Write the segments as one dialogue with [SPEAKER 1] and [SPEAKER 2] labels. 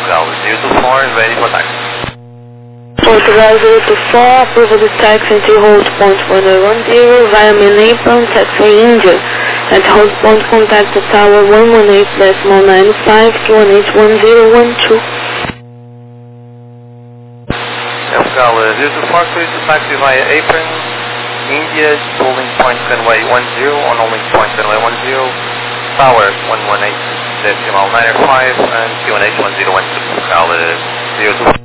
[SPEAKER 1] Portugal 024, ready for taxi.
[SPEAKER 2] Portugal 024, approval this taxi into hold point 1010 via Manipur, taxi India. At hold point contact the tower 118.95 2181012.
[SPEAKER 1] Portugal 024, clear to taxi via Apron, India, holding point runway 10 on holding point runway 10, tower 118.95 and QNH1012, Portugal 024.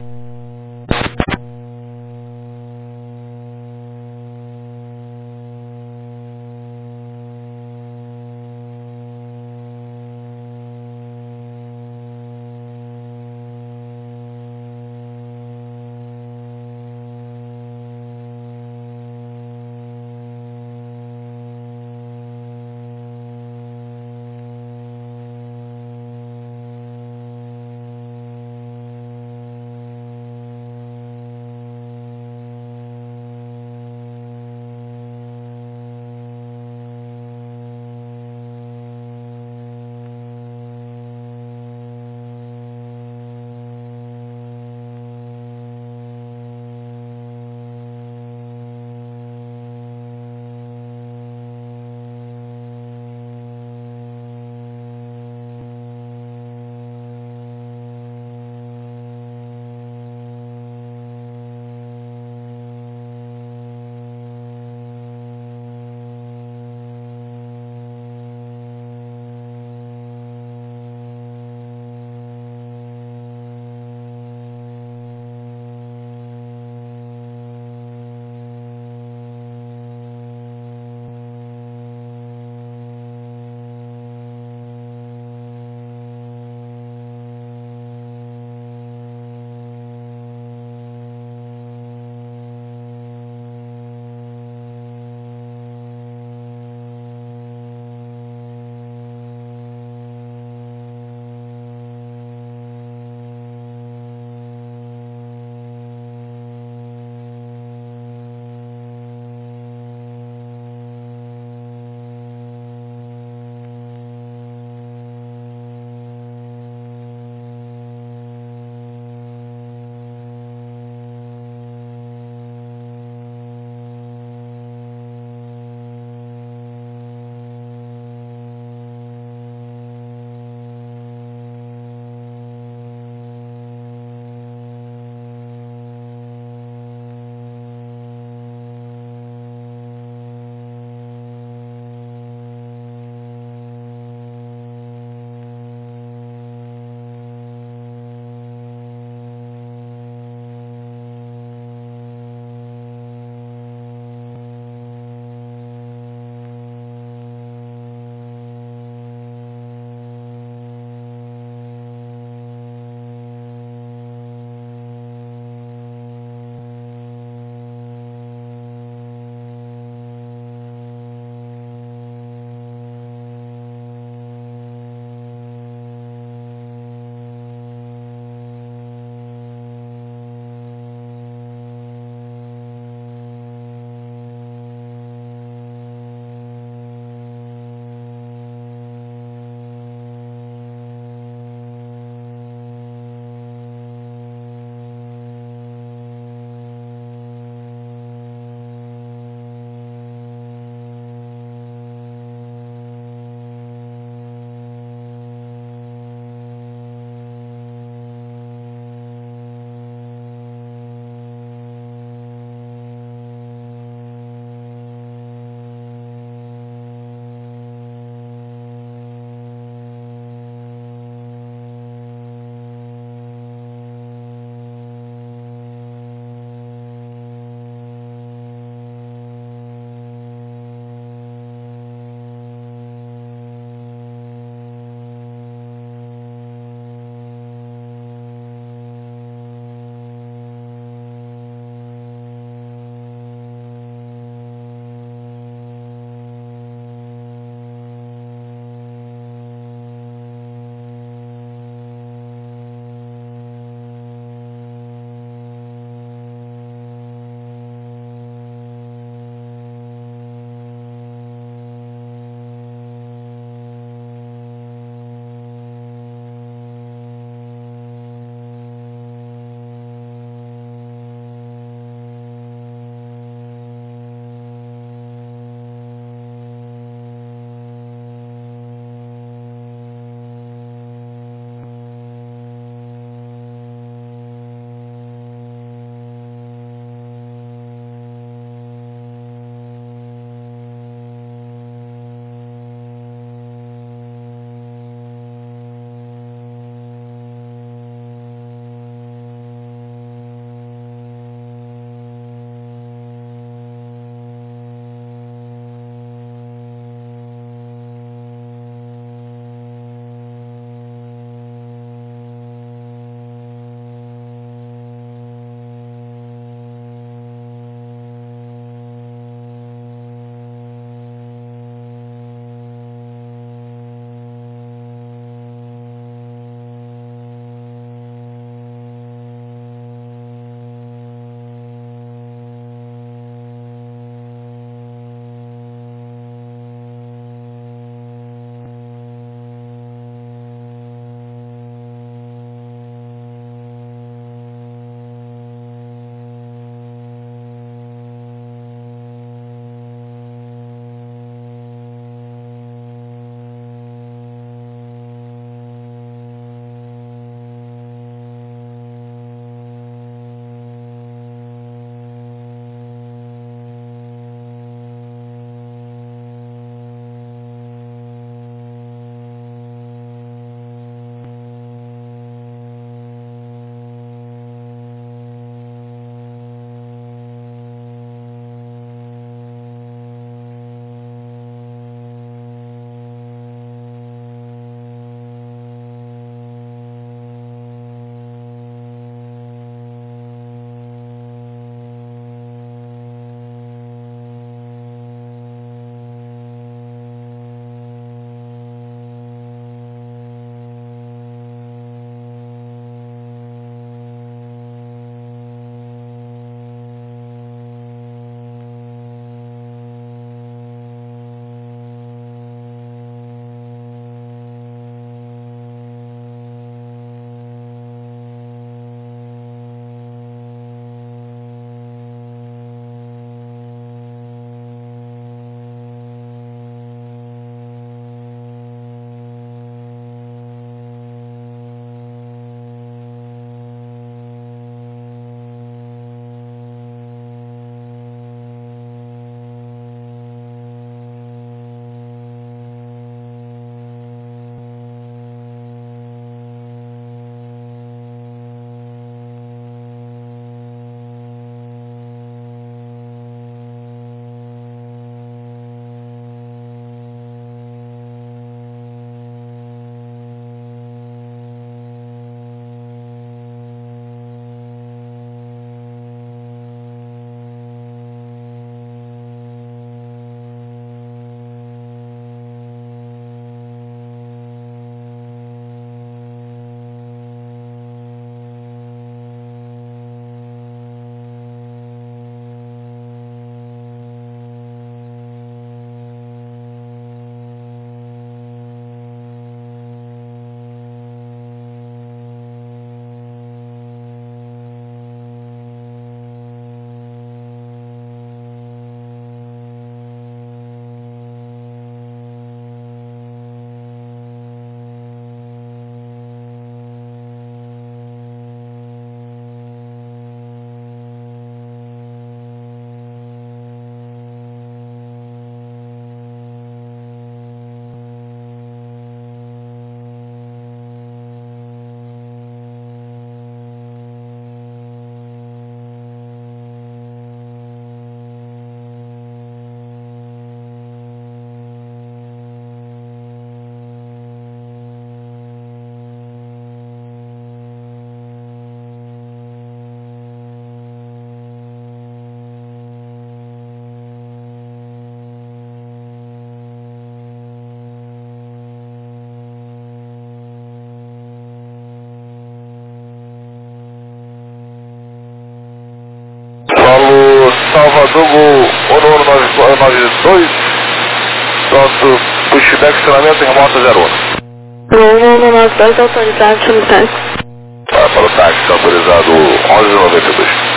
[SPEAKER 3] Madugo, Honor 92, pronto, pushback, estacionamento em rota 01.
[SPEAKER 2] Bruno 92, autorizado, chama o táxi.
[SPEAKER 3] Para o táxi, autorizado 1192.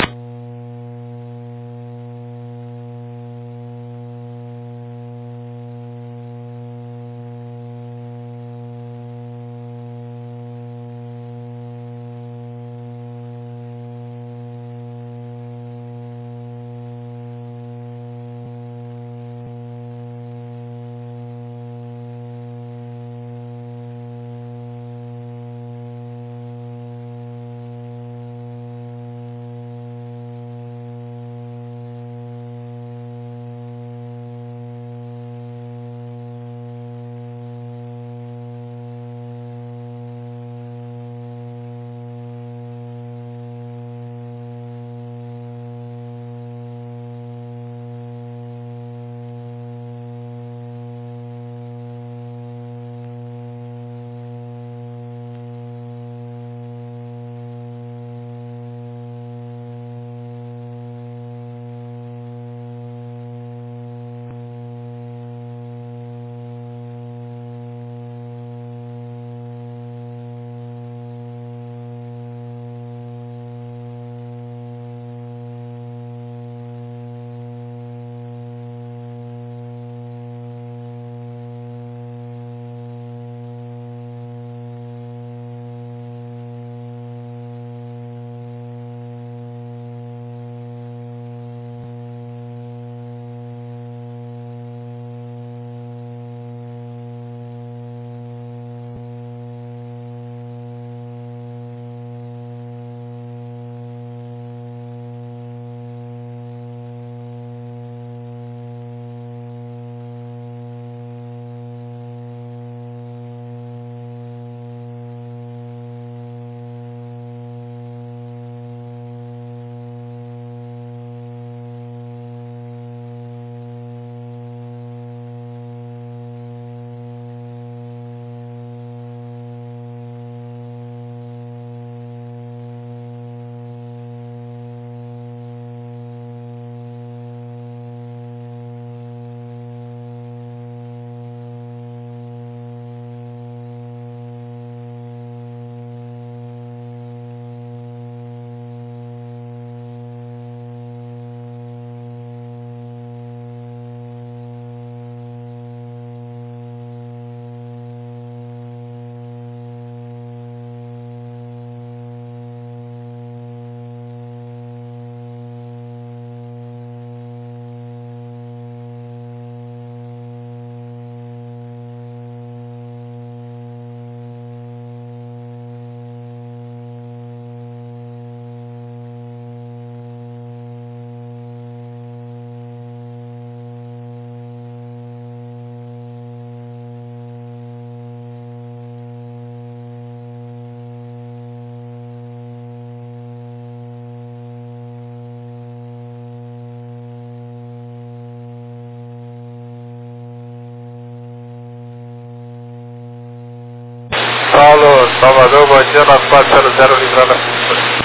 [SPEAKER 1] Paulo, Salvador, bom dia, 9400, livrando a pista.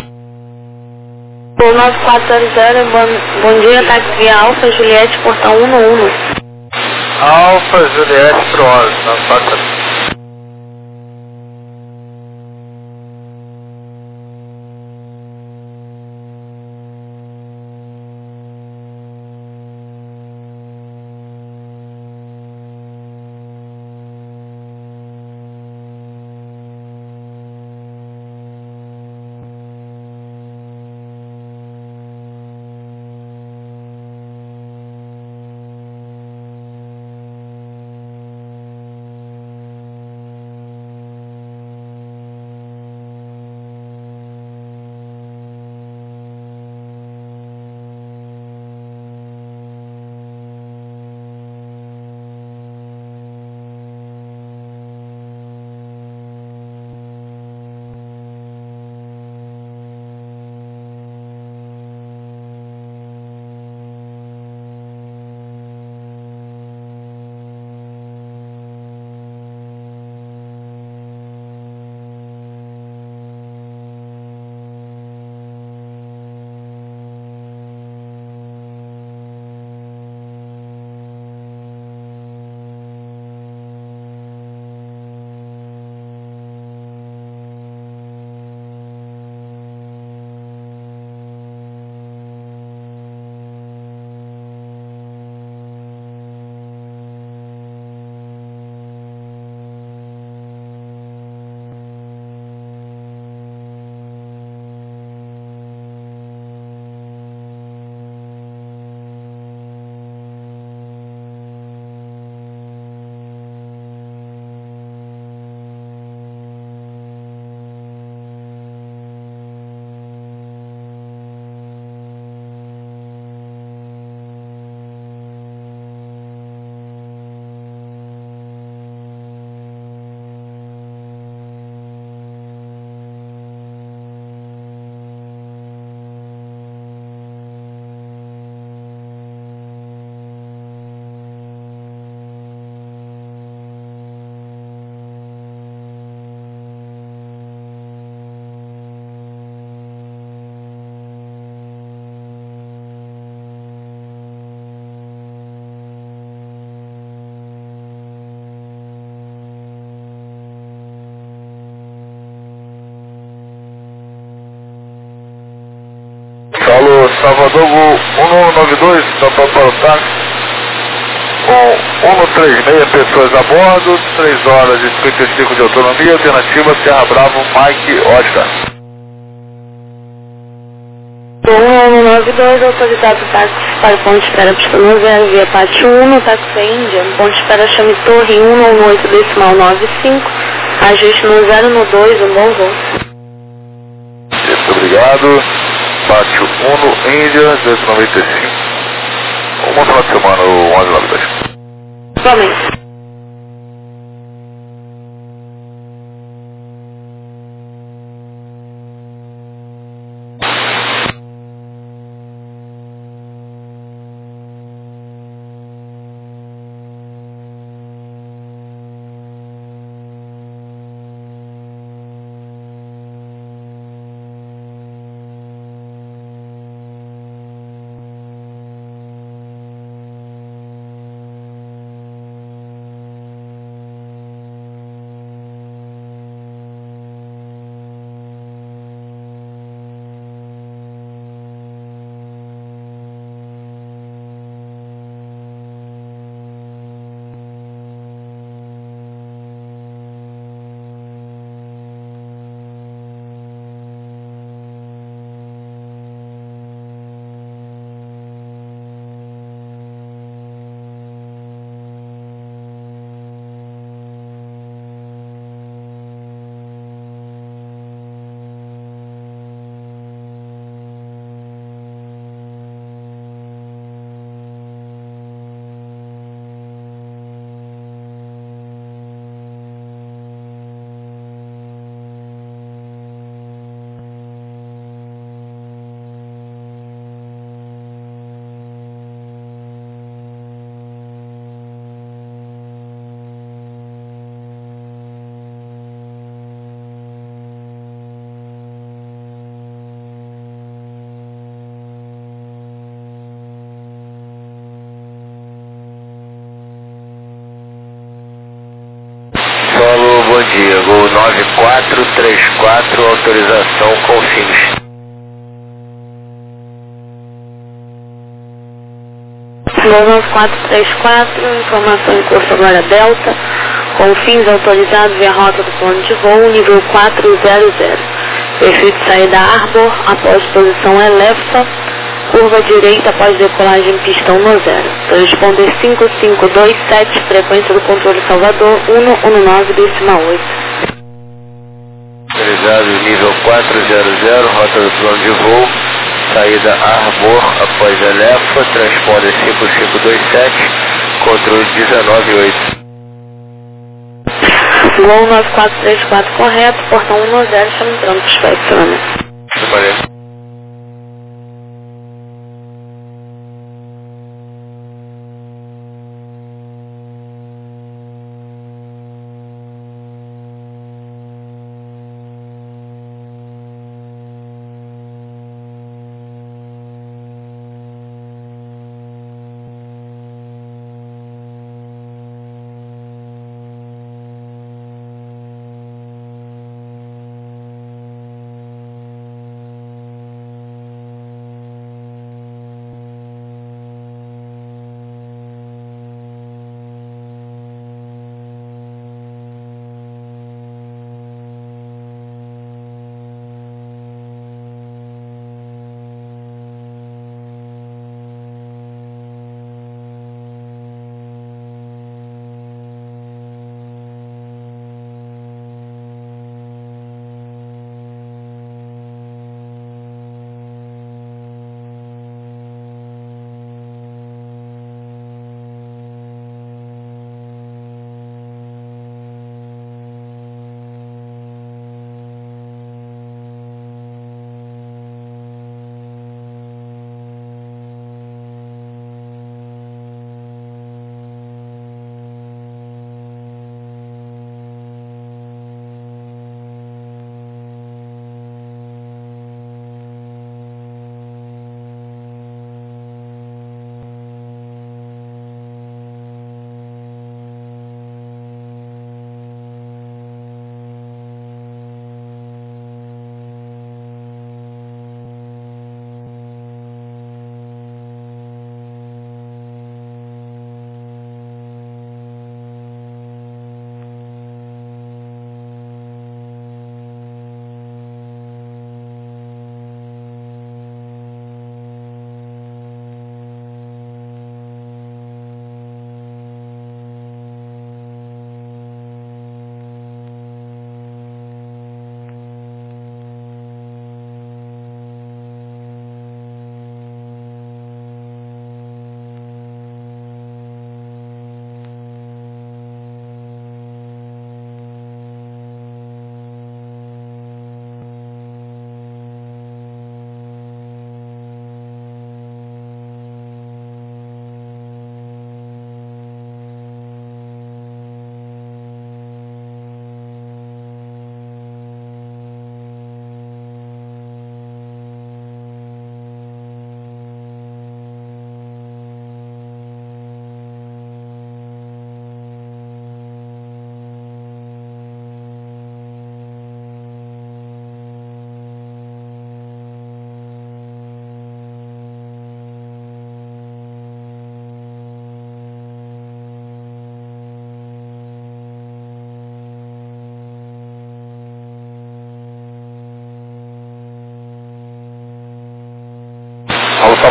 [SPEAKER 2] Por 9400, bom dia, táxi Alfa, Juliette, portão 11.
[SPEAKER 1] Alfa, Juliette, pro 11, 9400.
[SPEAKER 3] Salvador, voo 1192, para o táxi. Com 136 pessoas a bordo, 3 horas e 55 de autonomia, alternativa Serra Bravo, Mike Oscar.
[SPEAKER 2] 1192, autorizado táxi para o ponto de espera pista no 0, via Pátio 1, táxi Índia, ponto de espera chame Torre 118 decimal 95, ajuste no 0 no 2, um bom voo.
[SPEAKER 3] Muito obrigado, Pátio 1 no Índia, 295. Um bom final de semana, o 1192.
[SPEAKER 2] Somente.
[SPEAKER 4] Solo, bom dia, voo 9434, autorização com fins.
[SPEAKER 2] Voo 9434, informação em curso agora Delta, com fins autorizados via rota do plano de voo, nível 400. Perfil de saída Arbor, após posição Elefa, curva direita após decolagem pistão no 0. Transponder 5527, frequência do controle Salvador, 119 decimal 8.
[SPEAKER 4] Autorizado nível 400, rota do plano de voo, saída Arbor após Elefa, transponder 5527, controle 198.
[SPEAKER 2] Voo 9434 correto, portão 10, estamos entrando para o estacionamento.
[SPEAKER 4] Valeu.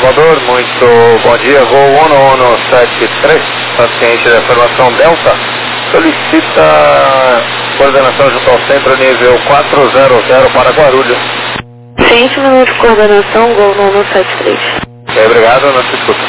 [SPEAKER 1] Salvador, muito bom dia, voo 1173, paciente da formação Delta, solicita coordenação junto ao centro nível 400 para Guarulhos.
[SPEAKER 2] 20 minutos de coordenação, gol 1173.
[SPEAKER 1] Obrigado, não se escuta.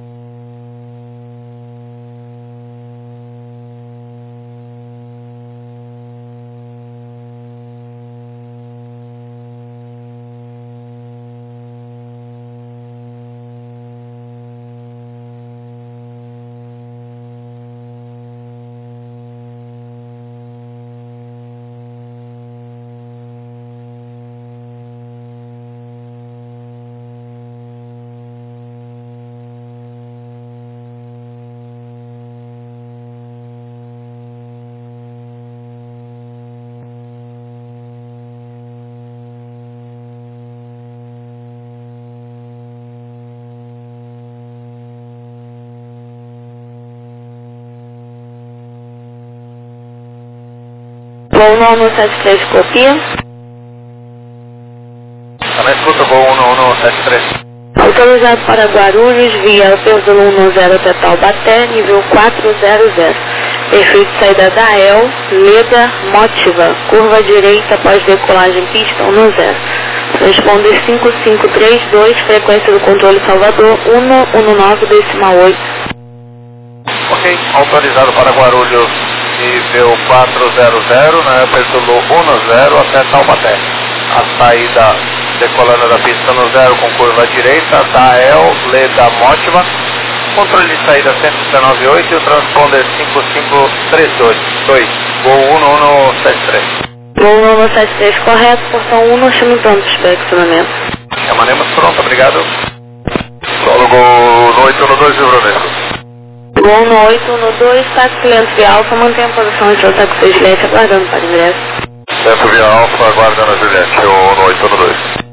[SPEAKER 2] Gol 1173, copia.
[SPEAKER 1] Também escuta, voo 1173.
[SPEAKER 2] Autorizado para Guarulhos, via Pêndulo 10 até Taubaté, nível 400. Perfil de saída da EL, Leda Motiva, curva direita após decolagem pista 10. Transponder 5532, frequência do controle Salvador 119,8.
[SPEAKER 1] Ok, autorizado para Guarulhos, nível 400, né, Pêndulo 10 até Taubaté. A saída decolando da pista no 0 com curva direita, da EL, Leda Motiva, controle de saída 119,8 e o transponder 5532, voo 1173.
[SPEAKER 2] Gol 1173, correto, portão 1, nós chamamos para estacionamento.
[SPEAKER 1] Chamaremos pronto, obrigado. Solo Gol no 812, Rio Branco.
[SPEAKER 2] Gol no 812, táxi lento via alfa, mantém a posição de seu táxi Juliette, aguardando para ingresso.
[SPEAKER 3] Centro via Alfa, aguarda na Juliette, no 812.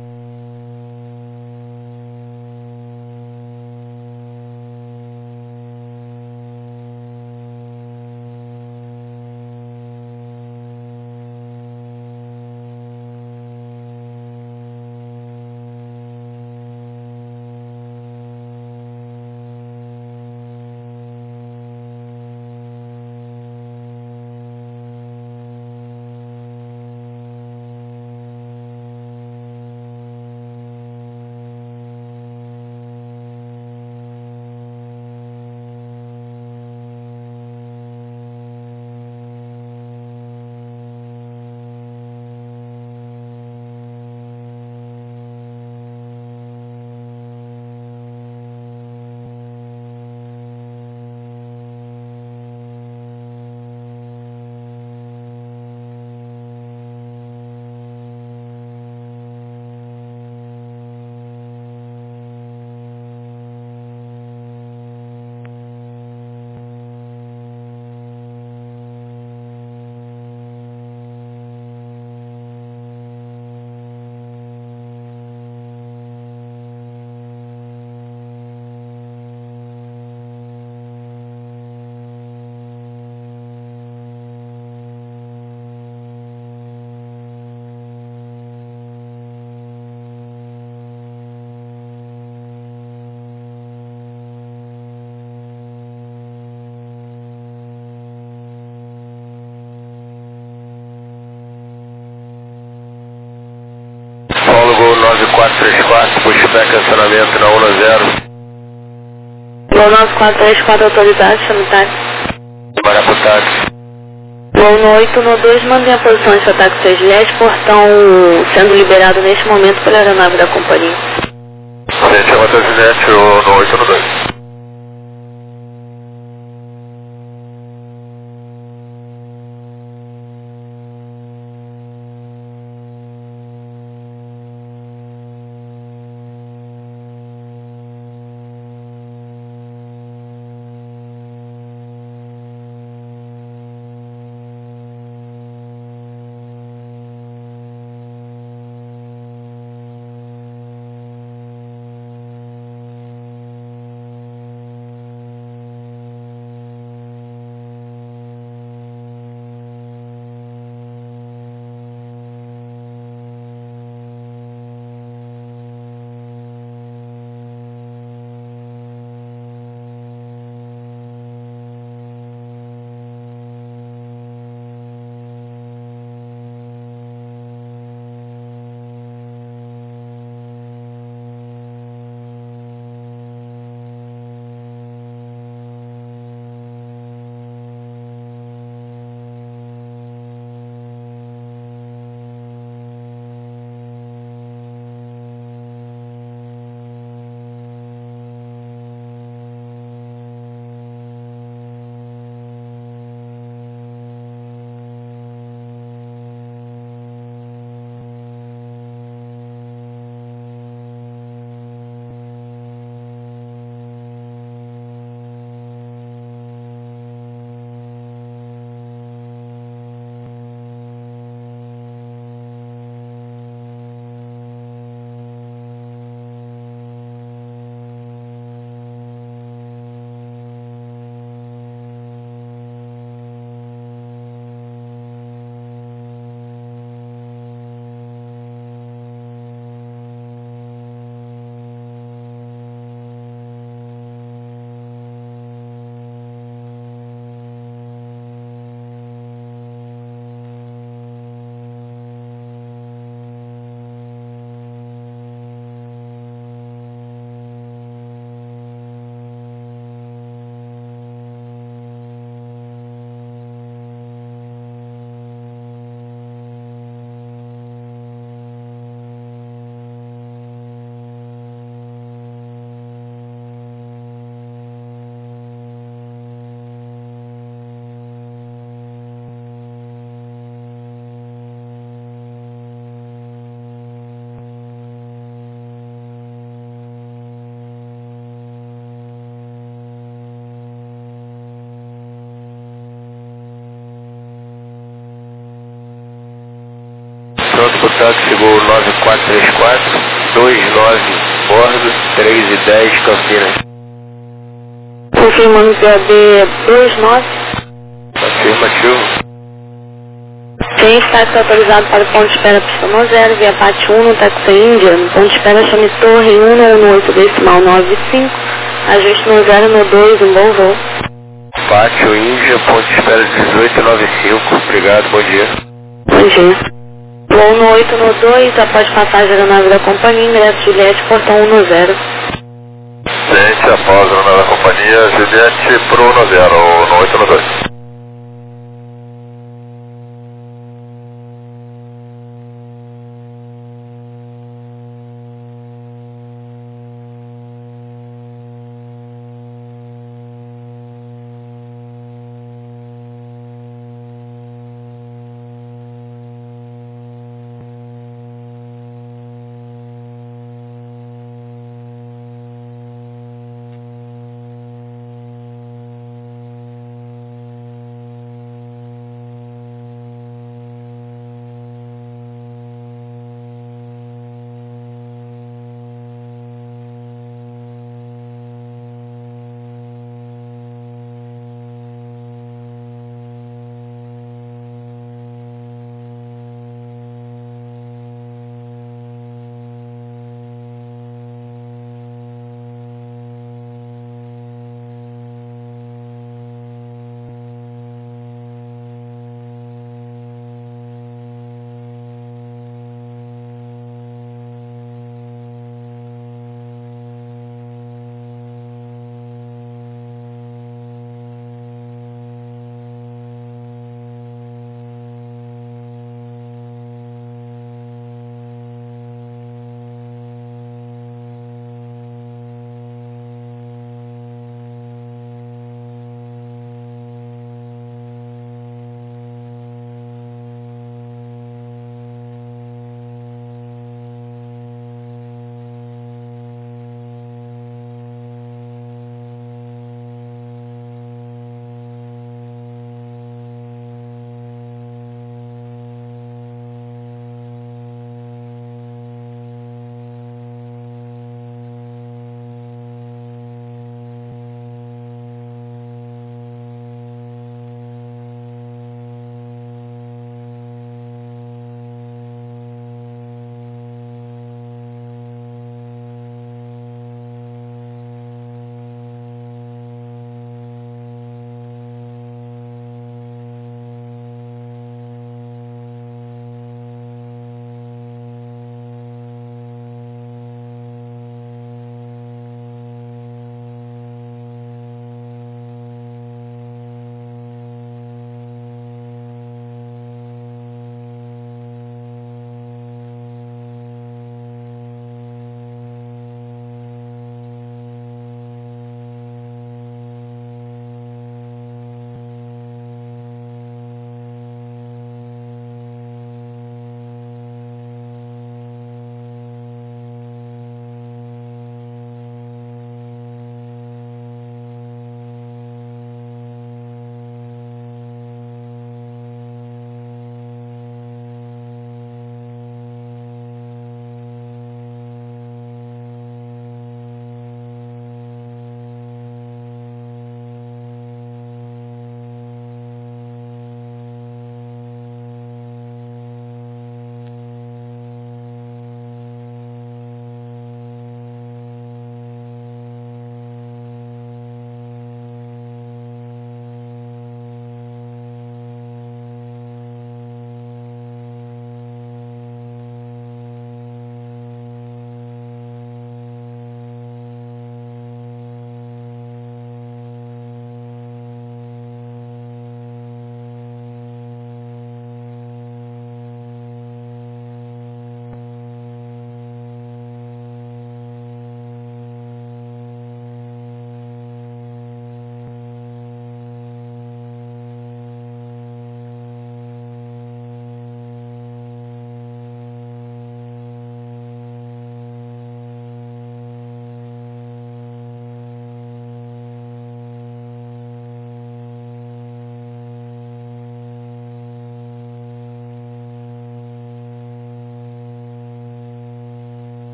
[SPEAKER 3] Solo Gol 9434, pushback cancelamento na 10.
[SPEAKER 2] Gol 9434, autoridade, chame táxi.
[SPEAKER 3] Para pro táxi.
[SPEAKER 2] Gol no 812, mantém a posição de seu táxi Juliette, portão sendo liberado neste momento pela aeronave da companhia.
[SPEAKER 3] Gente, chama a Juliette, no 812.
[SPEAKER 4] Campo táxi Gol 9434, 29 bordo, 3 e 10 Campinas.
[SPEAKER 2] Confirmando PAB 29.
[SPEAKER 4] Afirmativo.
[SPEAKER 2] Tem táxi autorizado para o ponto de espera pista 0, via parte 1, no táxi Índia. No ponto de espera chame Torre 118 decimal 95. Ajuste no 0 no 2, um bom voo.
[SPEAKER 4] Pátio Índia, ponto de espera 1895. Obrigado, bom dia.
[SPEAKER 2] Bom dia. Voo no 8 no 2, após passagem da nave da companhia, ingresso Juliette, portão 1 no 0.
[SPEAKER 3] Gente, após a nova companhia, Juliette pro 10, no 8 no 2.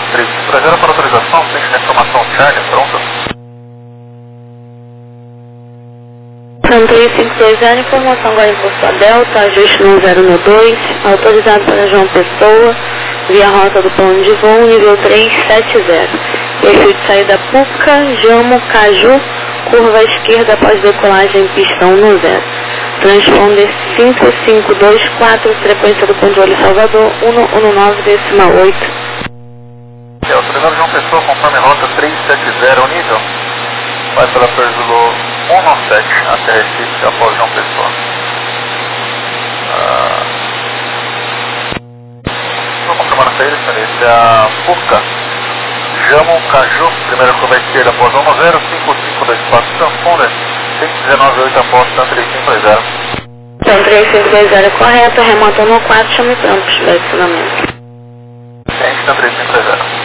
[SPEAKER 1] 3530 para autorização, frente da informação Charlie, pronto.
[SPEAKER 2] São 3520, informação agora em Porto Delta, ajuste no 012, autorizado para João Pessoa, via rota do plano de voo, nível 370. Perfil de saída Puca, Jamo, Caju, curva esquerda após decolagem pistão no 0. Transponder 5524, frequência do controle Salvador, 119,8.
[SPEAKER 1] Autorizado João Pessoa, conforme rota 370, o nível. Vai pela Perzolo 197 até Recife, após João Pessoa. Vou confirmar a saída, senhores. É a Puca, Jamo, Caju, primeira curva esquerda após 10, 5524, transponder 119,8 após 3520.
[SPEAKER 2] Então, 3520 correto, remota no 4, chame pronto para estacionamento.
[SPEAKER 1] Gente, 3520.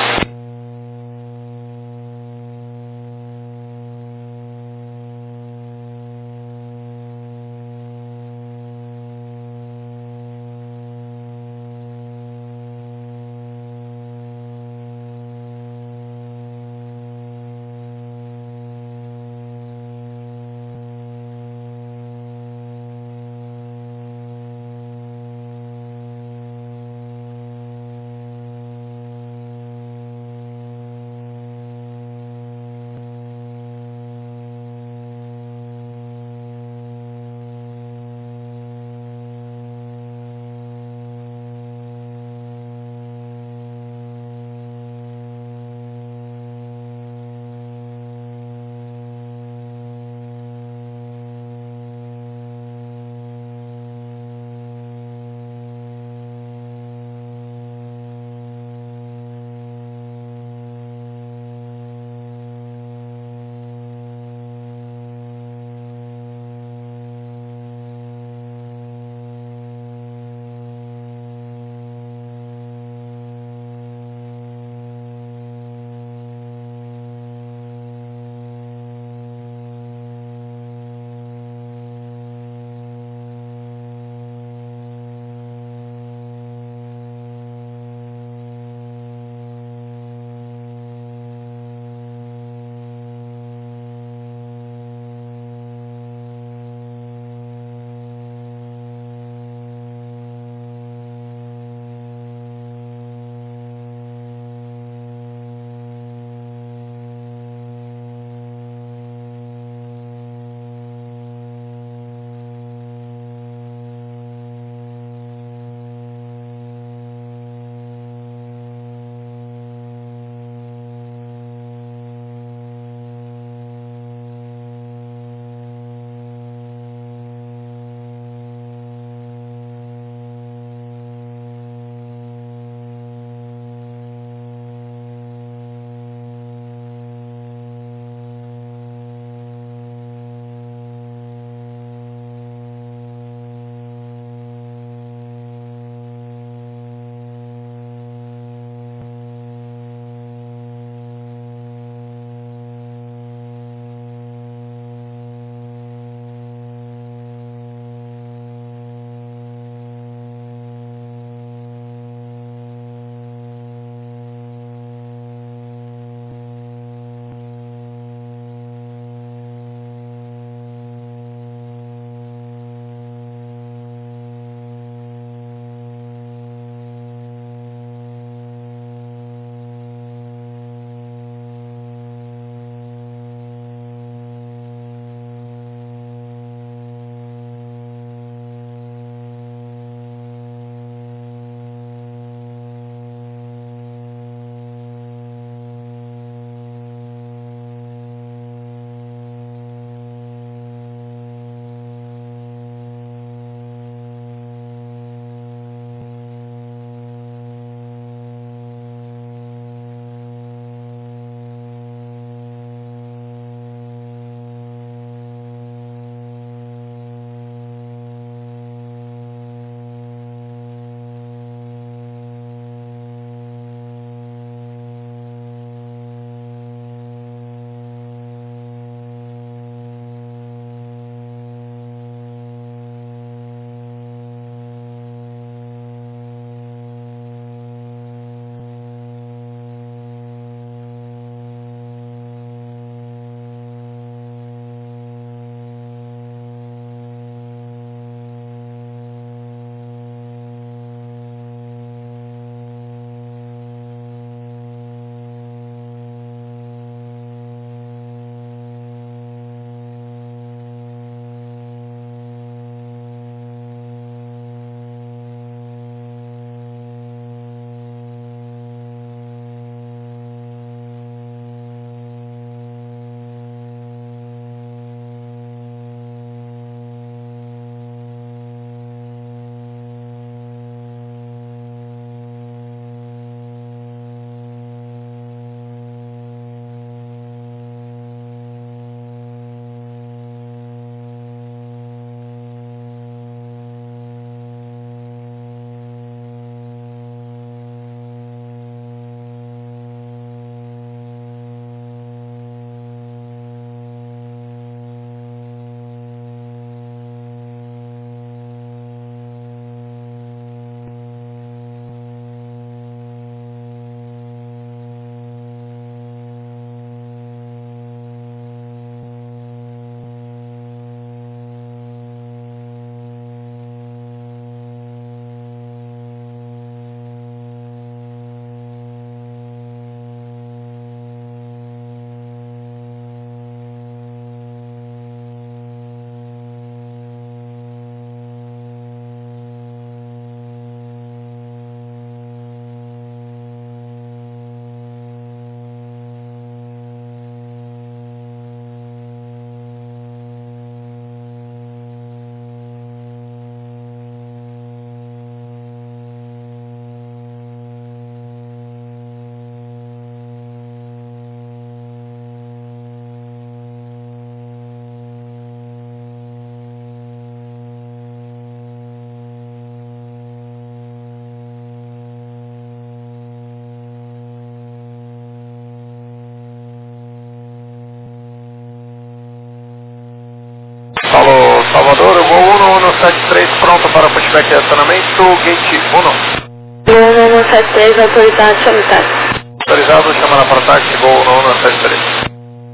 [SPEAKER 1] Amador, voo 1173 pronto para pushback e acionamento, gate 1.
[SPEAKER 2] 1173, autorizado, chame táxi.
[SPEAKER 1] Autorizado, chamada para táxi, voo 1173.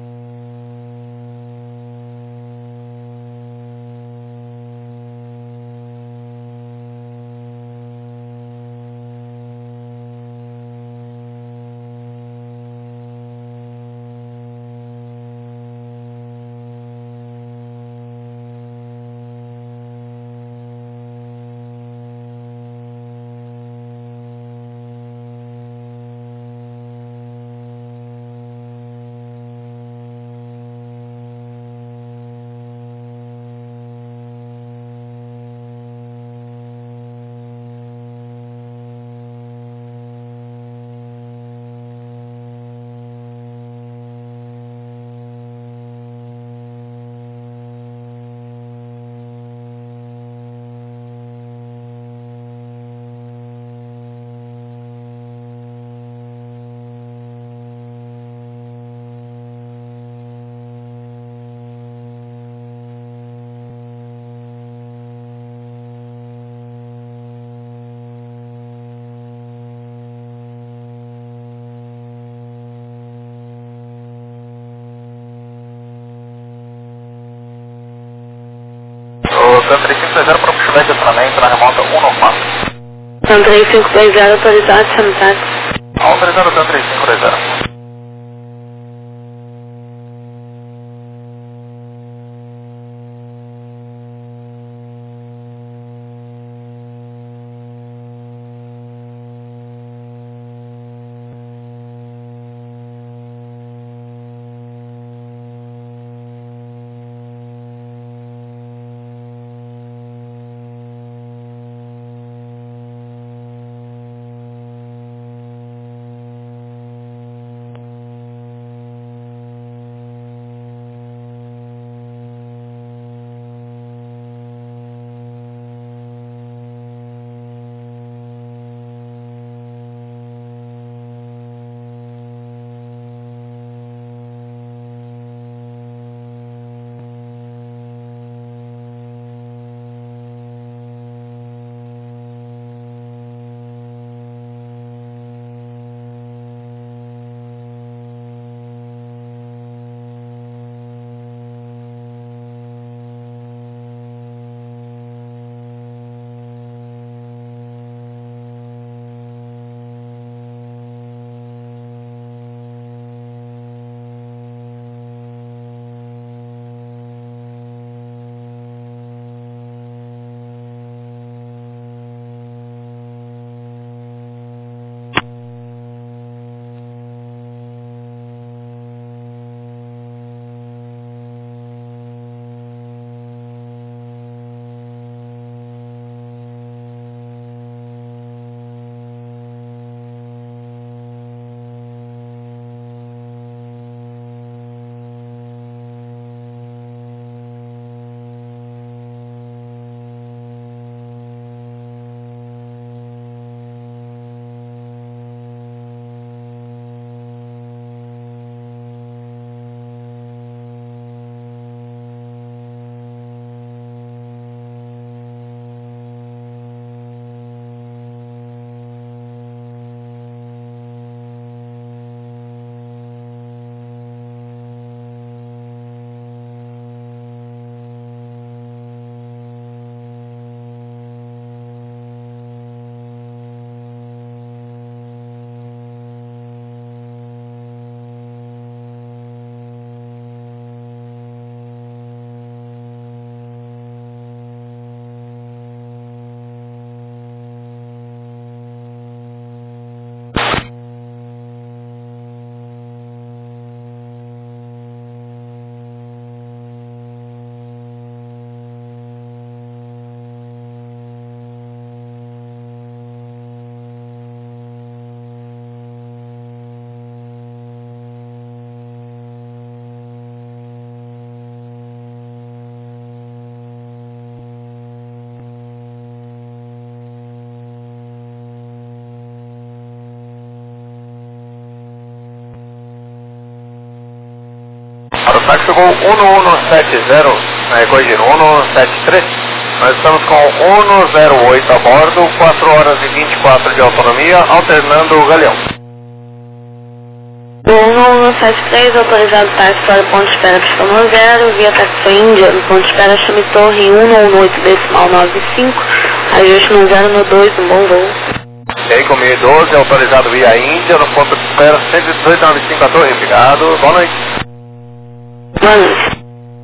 [SPEAKER 1] O TAM 3520 para pushback e acionamento na remota 194.
[SPEAKER 2] TAM 3520, autorizado, chame táxi.
[SPEAKER 1] Autorizado, TAM 3520. Táxi Gol 1170, Corrigindo, 173. Nós estamos com 108 a bordo, 4 horas e 24 de autonomia, alternando o galeão.
[SPEAKER 2] 1173, autorizado táxi para o ponto de espera pista 10, via Taxi Índia, no ponto de espera chame Torre 118,95, ajuste no 0 no 2, um bom voo.
[SPEAKER 1] Ok, com 1012, autorizado via Índia, no ponto de espera 118,95 a Torre, obrigado, boa noite.
[SPEAKER 2] Boa noite.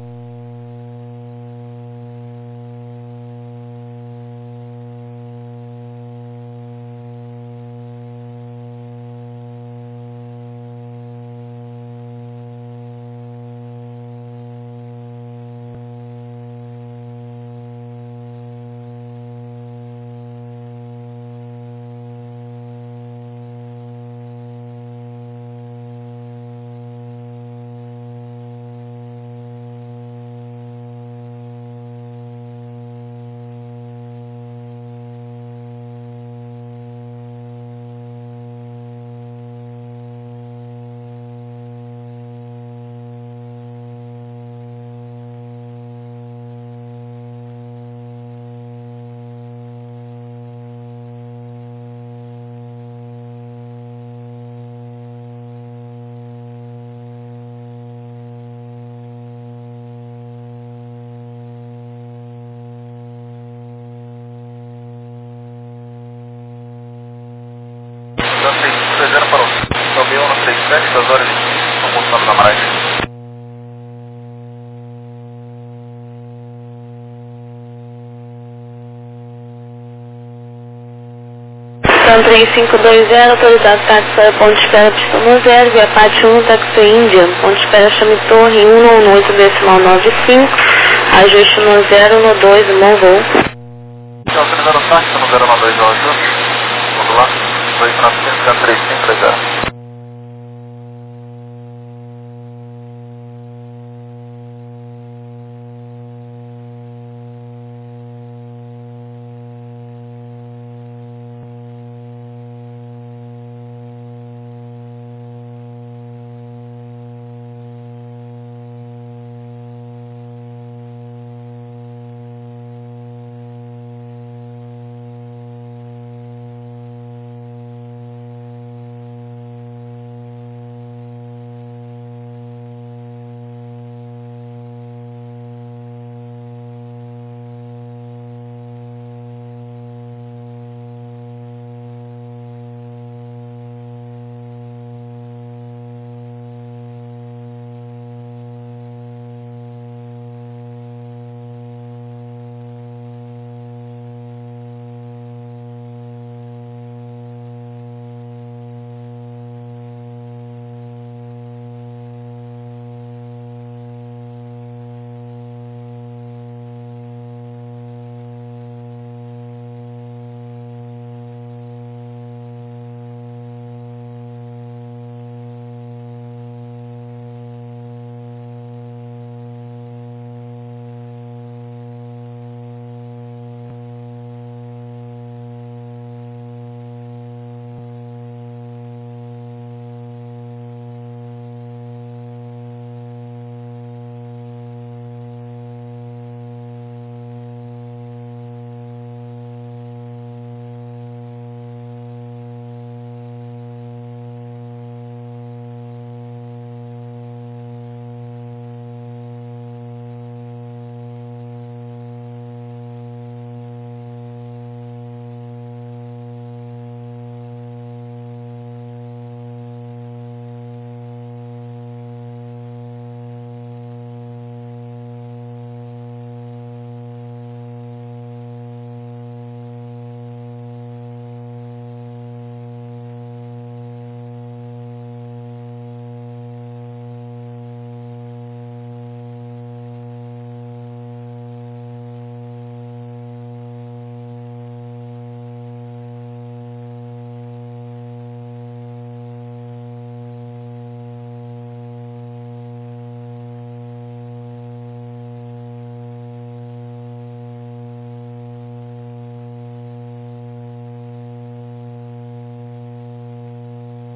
[SPEAKER 1] Parou. Tomei 137, 2 horas e 20, estão voltando na maragem.
[SPEAKER 2] Então 3520, autorizado táxi para o ponto de espera pista 10, via Pátio 1, Taxi Índia, ponto de espera chame Torre 118,95, ajuste no 0 no 2, um bom voo.
[SPEAKER 1] Autorizado táxi no 092, vamos lá, 2935, 3530.